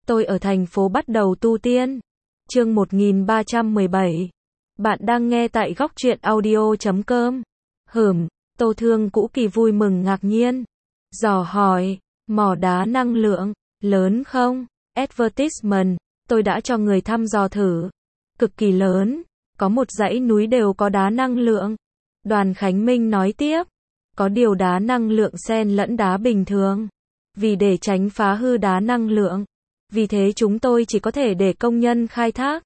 Tôi ở thành phố bắt đầu tu tiên. Chương 1317. Bạn đang nghe tại góc truyện audio.com. Tô Thương Cũ Kỳ vui mừng ngạc nhiên. Dò hỏi, mỏ đá năng lượng, lớn không? Advertisement, tôi đã cho người thăm dò thử. Cực kỳ lớn, có một dãy núi đều có đá năng lượng. Đoàn Khánh Minh nói tiếp, có điều đá năng lượng xen lẫn đá bình thường. Vì để tránh phá hư đá năng lượng, vì thế chúng tôi chỉ có thể để công nhân khai thác.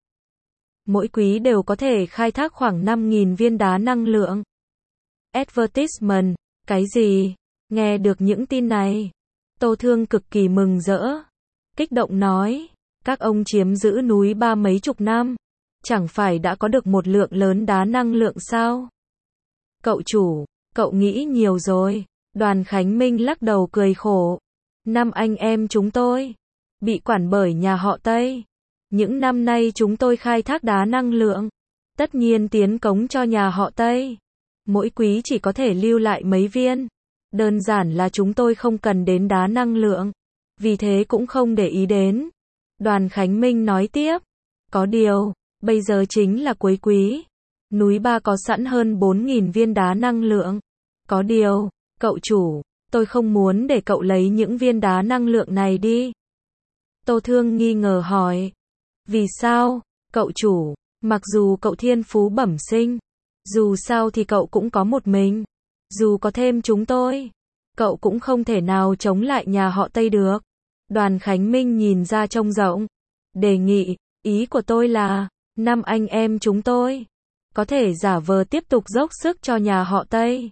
Mỗi quý đều có thể khai thác khoảng 5.000 viên đá năng lượng. Advertisement, cái gì? Nghe được những tin này, Tô Thương cực kỳ mừng rỡ. Kích động nói, các ông chiếm giữ núi 30 mấy năm, chẳng phải đã có được một lượng lớn đá năng lượng sao? Cậu chủ, cậu nghĩ nhiều rồi. Đoàn Khánh Minh lắc đầu cười khổ. 5 anh em chúng tôi bị quản bởi nhà họ Tây. Những năm nay chúng tôi khai thác đá năng lượng, tất nhiên tiến cống cho nhà họ Tây. Mỗi quý chỉ có thể lưu lại mấy viên. Đơn giản là chúng tôi không cần đến đá năng lượng, vì thế cũng không để ý đến. Đoàn Khánh Minh nói tiếp, có điều, bây giờ chính là cuối quý. Núi Ba có sẵn hơn 4.000 viên đá năng lượng. Có điều, cậu chủ, tôi không muốn để cậu lấy những viên đá năng lượng này đi. Tô Thương nghi ngờ hỏi. Vì sao, cậu chủ, mặc dù cậu thiên phú bẩm sinh, dù sao thì cậu cũng có một mình. Dù có thêm chúng tôi, cậu cũng không thể nào chống lại nhà họ Tây được. Đoàn Khánh Minh nhìn ra trông rộng. Đề nghị, ý của tôi là, 5 anh em chúng tôi có thể giả vờ tiếp tục dốc sức cho nhà họ Tây.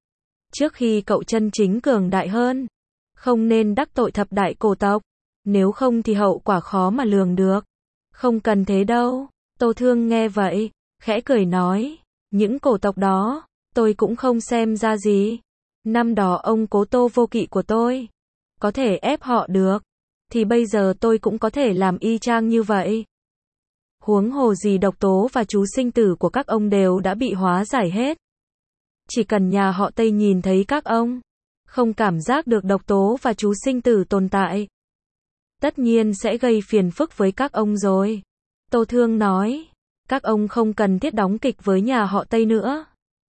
Trước khi cậu chân chính cường đại hơn, không nên đắc tội thập đại cổ tộc, nếu không thì hậu quả khó mà lường được. Không cần thế đâu. Tô Thương nghe vậy, khẽ cười nói, những cổ tộc đó, tôi cũng không xem ra gì. Năm đó ông cố Tô Vô Kỵ của tôi có thể ép họ được, thì bây giờ tôi cũng có thể làm y chang như vậy. Huống hồ gì độc tố và chú sinh tử của các ông đều đã bị hóa giải hết. Chỉ cần nhà họ Tây nhìn thấy các ông không cảm giác được độc tố và chú sinh tử tồn tại, tất nhiên sẽ gây phiền phức với các ông rồi. Tô Thương nói, các ông không cần thiết đóng kịch với nhà họ Tây nữa.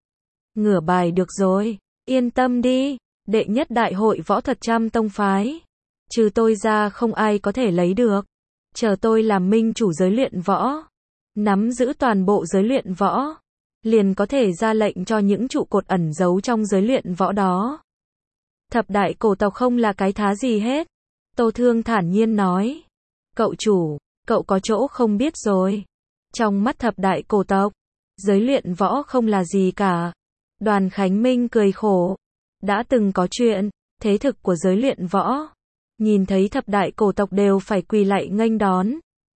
Ngửa bài được rồi, yên tâm đi, đệ nhất đại hội võ thuật trăm tông phái, trừ tôi ra không ai có thể lấy được. Chờ tôi làm minh chủ giới luyện võ, nắm giữ toàn bộ giới luyện võ, liền có thể ra lệnh cho những trụ cột ẩn giấu trong giới luyện võ đó. Thập đại cổ tộc không là cái thá gì hết. Tô Thương thản nhiên nói, cậu chủ, cậu có chỗ không biết rồi. Trong mắt thập đại cổ tộc, giới luyện võ không là gì cả. Đoàn Khánh Minh cười khổ. Đã từng có chuyện, thế thực của giới luyện võ, nhìn thấy thập đại cổ tộc đều phải quỳ lạy nghênh đón.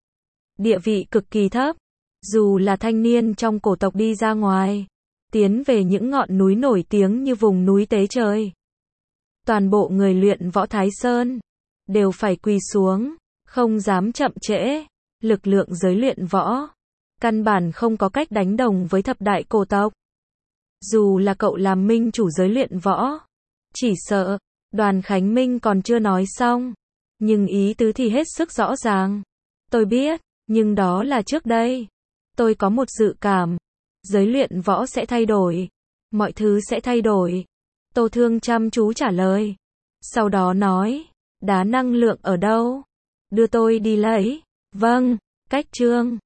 Địa vị cực kỳ thấp. Dù là thanh niên trong cổ tộc đi ra ngoài, tiến về những ngọn núi nổi tiếng như vùng núi Tế Trời, toàn bộ người luyện võ Thái Sơn đều phải quỳ xuống, không dám chậm trễ. Lực lượng giới luyện võ căn bản không có cách đánh đồng với thập đại cổ tộc. Dù là cậu làm minh chủ giới luyện võ, chỉ sợ. Đoàn Khánh Minh còn chưa nói xong, nhưng ý tứ thì hết sức rõ ràng. Tôi biết, nhưng đó là trước đây. Tôi có một dự cảm, giới luyện võ sẽ thay đổi, mọi thứ sẽ thay đổi. Tô Thương chăm chú trả lời. Sau đó nói, đá năng lượng ở đâu? Đưa tôi đi lấy. Vâng, cách chương.